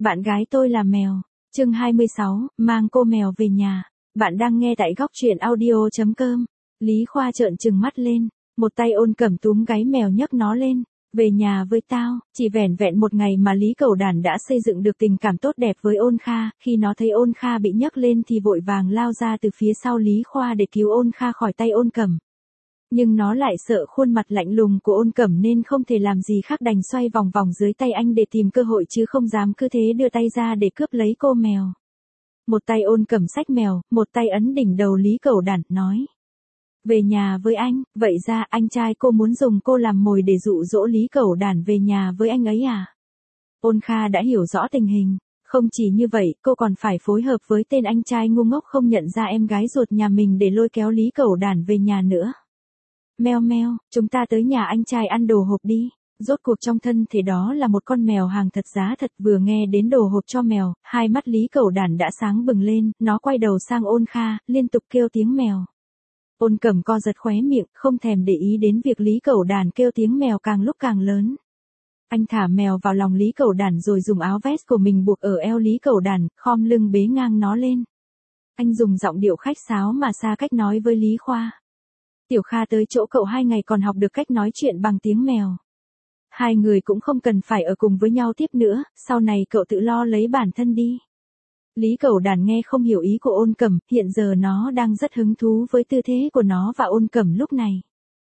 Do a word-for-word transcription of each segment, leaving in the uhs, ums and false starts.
Bạn gái tôi là mèo. Chương hai mươi sáu, mang cô mèo về nhà. Bạn đang nghe tại góc truyện audio chấm com. Lý Khoa trợn trừng mắt lên, một tay Ôn Cẩm túm gáy mèo nhấc nó lên. Về nhà với tao. Chỉ vẻn vẹn một ngày mà Lý Cẩu Đản đã xây dựng được tình cảm tốt đẹp với Ôn Kha. Khi nó thấy Ôn Kha bị nhấc lên thì vội vàng lao ra từ phía sau Lý Khoa để cứu Ôn Kha khỏi tay Ôn Cẩm. Nhưng nó lại sợ khuôn mặt lạnh lùng của Ôn Cẩm nên không thể làm gì khác đành xoay vòng vòng dưới tay anh để tìm cơ hội chứ không dám cứ thế đưa tay ra để cướp lấy cô mèo. Một tay Ôn Cẩm xách mèo, một tay ấn đỉnh đầu Lý Cẩu Đản, nói. Về nhà với anh, vậy ra anh trai cô muốn dùng cô làm mồi để dụ dỗ Lý Cẩu Đản về nhà với anh ấy à? Ôn Kha đã hiểu rõ tình hình. Không chỉ như vậy, cô còn phải phối hợp với tên anh trai ngu ngốc không nhận ra em gái ruột nhà mình để lôi kéo Lý Cẩu Đản về nhà nữa. Meo meo, chúng ta tới nhà anh trai ăn đồ hộp đi. Rốt cuộc trong thân thể đó là một con mèo hàng thật giá thật. Vừa nghe đến đồ hộp cho mèo, hai mắt Lý Cẩu Đản đã sáng bừng lên, nó quay đầu sang Ôn Kha, liên tục kêu tiếng mèo. Ôn Cẩm co giật khóe miệng, không thèm để ý đến việc Lý Cẩu Đản kêu tiếng mèo càng lúc càng lớn. Anh thả mèo vào lòng Lý Cẩu Đản rồi dùng áo vest của mình buộc ở eo Lý Cẩu Đản, khom lưng bế ngang nó lên. Anh dùng giọng điệu khách sáo mà xa cách nói với Lý Khoa. Tiểu Kha tới chỗ cậu hai ngày còn học được cách nói chuyện bằng tiếng mèo. Hai người cũng không cần phải ở cùng với nhau tiếp nữa, sau này cậu tự lo lấy bản thân đi. Lý Cẩu Đản nghe không hiểu ý của Ôn Cẩm, hiện giờ nó đang rất hứng thú với tư thế của nó và Ôn Cẩm lúc này.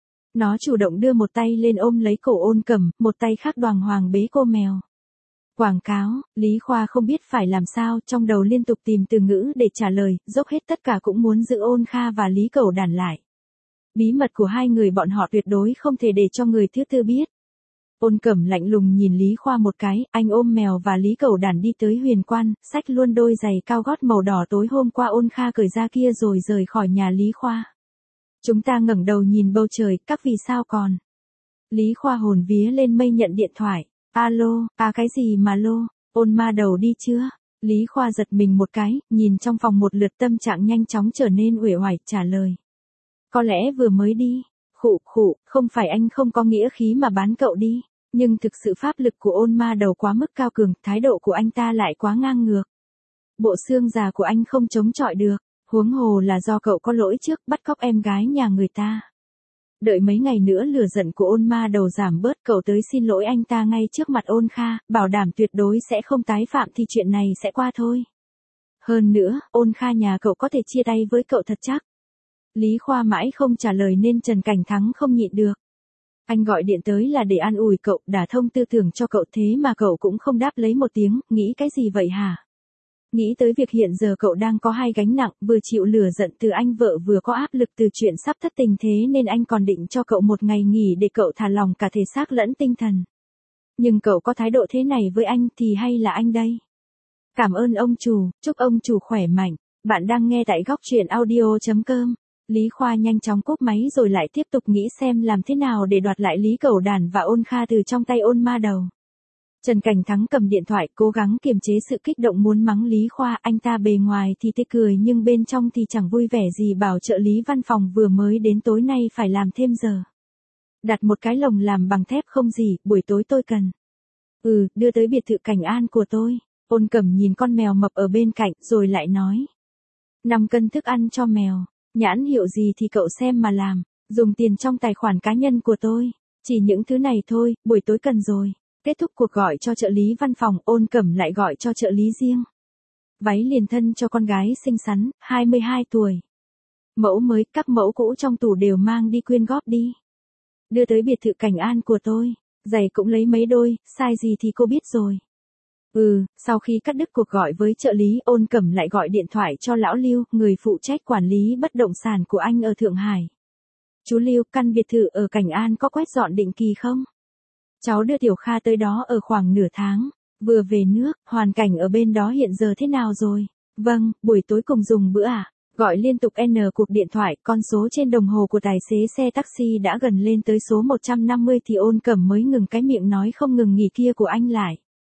Nó chủ động đưa một tay lên ôm lấy cổ Ôn Cẩm, một tay khác đoàng hoàng bế cô mèo. Quảng cáo, Lý Khoa không biết phải làm sao, trong đầu liên tục tìm từ ngữ để trả lời, dốc hết tất cả cũng muốn giữ Ôn Kha và Lý Cẩu Đản lại. Bí mật của hai người bọn họ tuyệt đối không thể để cho người thứ tư biết. Ôn Cẩm lạnh lùng nhìn Lý Khoa một cái, anh ôm mèo và Lý Cẩu Đản đi tới Huyền Quan, xách luôn đôi giày cao gót màu đỏ tối hôm qua Ôn Kha cởi ra kia rồi rời khỏi nhà Lý Khoa. Chúng ta ngẩng đầu nhìn bầu trời, các vì sao còn. Lý Khoa hồn vía lên mây nhận điện thoại. Alo, à cái gì mà lô, Ôn ma đầu đi chưa? Lý Khoa giật mình một cái, nhìn trong phòng một lượt tâm trạng nhanh chóng trở nên uể oải, trả lời. Có lẽ vừa mới đi. Khụ khụ, không phải anh không có nghĩa khí mà bán cậu đi. Nhưng thực sự pháp lực của Ôn ma đầu quá mức cao cường, thái độ của anh ta lại quá ngang ngược. Bộ xương già của anh không chống chọi được, huống hồ là do cậu có lỗi trước bắt cóc em gái nhà người ta. Đợi mấy ngày nữa lửa giận của Ôn ma đầu giảm bớt, cậu tới xin lỗi anh ta ngay trước mặt Ôn Kha, bảo đảm tuyệt đối sẽ không tái phạm thì chuyện này sẽ qua thôi. Hơn nữa, Ôn Kha nhà cậu có thể chia tay với cậu thật chắc. Lý Khoa mãi không trả lời nên Trần Cảnh Thắng không nhịn được. Anh gọi điện tới là để an ủi cậu, đả thông tư tưởng cho cậu thế mà cậu cũng không đáp lấy một tiếng, nghĩ cái gì vậy hả? Nghĩ tới việc hiện giờ cậu đang có hai gánh nặng, vừa chịu lửa giận từ anh vợ vừa có áp lực từ chuyện sắp thất tình thế nên anh còn định cho cậu một ngày nghỉ để cậu thả lòng cả thể xác lẫn tinh thần. Nhưng cậu có thái độ thế này với anh thì hay là anh đây? Cảm ơn ông chủ, chúc ông chủ khỏe mạnh. Bạn đang nghe tại góc truyện audio chấm com. Lý Khoa nhanh chóng cúp máy rồi lại tiếp tục nghĩ xem làm thế nào để đoạt lại Lý Cẩu Đản và Ôn Kha từ trong tay Ôn ma đầu. Trần Cảnh Thắng cầm điện thoại cố gắng kiềm chế sự kích động muốn mắng Lý Khoa, anh ta bề ngoài thì tươi cười nhưng bên trong thì chẳng vui vẻ gì, bảo trợ lý văn phòng vừa mới đến tối nay phải làm thêm giờ. Đặt một cái lồng làm bằng thép không gì, buổi tối tôi cần. Ừ, đưa tới biệt thự Cảnh An của tôi. Ôn Cẩm nhìn con mèo mập ở bên cạnh rồi lại nói. năm cân thức ăn cho mèo. Nhãn hiệu gì thì cậu xem mà làm, dùng tiền trong tài khoản cá nhân của tôi. Chỉ những thứ này thôi, buổi tối cần rồi. Kết thúc cuộc gọi cho trợ lý văn phòng, Ôn Cẩm lại gọi cho trợ lý riêng. Váy liền thân cho con gái xinh xắn, hai mươi hai tuổi. Mẫu mới, các mẫu cũ trong tủ đều mang đi quyên góp đi. Đưa tới biệt thự Cảnh An của tôi. Giày cũng lấy mấy đôi, size gì thì cô biết rồi. Ừ, sau khi cắt đứt cuộc gọi với trợ lý, Ôn Cẩm lại gọi điện thoại cho lão Lưu, người phụ trách quản lý bất động sản của anh ở Thượng Hải. Chú Lưu, căn biệt thự ở Cảnh An có quét dọn định kỳ không? Cháu đưa Tiểu Kha tới đó ở khoảng nửa tháng, vừa về nước, hoàn cảnh ở bên đó hiện giờ thế nào rồi? Vâng, buổi tối cùng dùng bữa à? Gọi liên tục N cuộc điện thoại, con số trên đồng hồ của tài xế xe taxi đã gần lên tới số một trăm năm mươi thì Ôn Cẩm mới ngừng cái miệng nói không ngừng nghỉ kia của anh lại.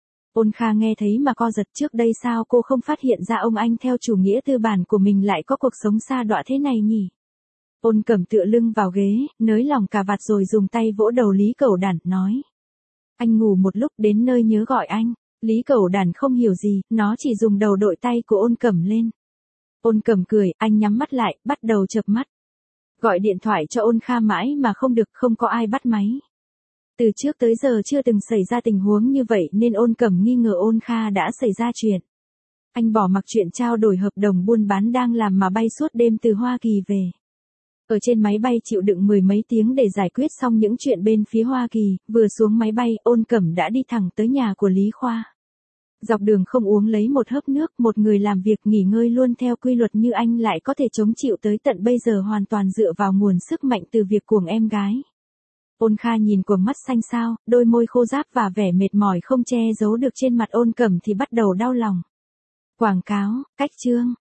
Ôn Kha nghe thấy mà co giật, trước đây sao cô không phát hiện ra ông anh theo chủ nghĩa tư bản của mình lại có cuộc sống sa đọa thế này nhỉ? Ôn Cẩm tựa lưng vào ghế, nới lỏng cà vạt rồi dùng tay vỗ đầu Lý Cẩu Đản, nói. Anh ngủ một lúc đến nơi nhớ gọi anh. Lý Cẩu Đản không hiểu gì, nó chỉ dùng đầu đội tay của Ôn Cẩm lên. Ôn Cẩm cười, anh nhắm mắt lại, bắt đầu chợp mắt. Gọi điện thoại cho Ôn Kha mãi mà không được, không có ai bắt máy. Từ trước tới giờ chưa từng xảy ra tình huống như vậy nên Ôn Cẩm nghi ngờ Ôn Kha đã xảy ra chuyện. Anh bỏ mặc chuyện trao đổi hợp đồng buôn bán đang làm mà bay suốt đêm từ Hoa Kỳ về. Ở trên máy bay chịu đựng mười mấy tiếng để giải quyết xong những chuyện bên phía Hoa Kỳ, vừa xuống máy bay, Ôn Cẩm đã đi thẳng tới nhà của Lý Khoa. Dọc đường không uống lấy một hớp nước, một người làm việc nghỉ ngơi luôn theo quy luật như anh lại có thể chống chịu tới tận bây giờ hoàn toàn dựa vào nguồn sức mạnh từ việc cuồng em gái. Ôn Kha nhìn cuồng mắt xanh xao, đôi môi khô ráp và vẻ mệt mỏi không che giấu được trên mặt Ôn Cẩm thì bắt đầu đau lòng. Quảng cáo, cách chương.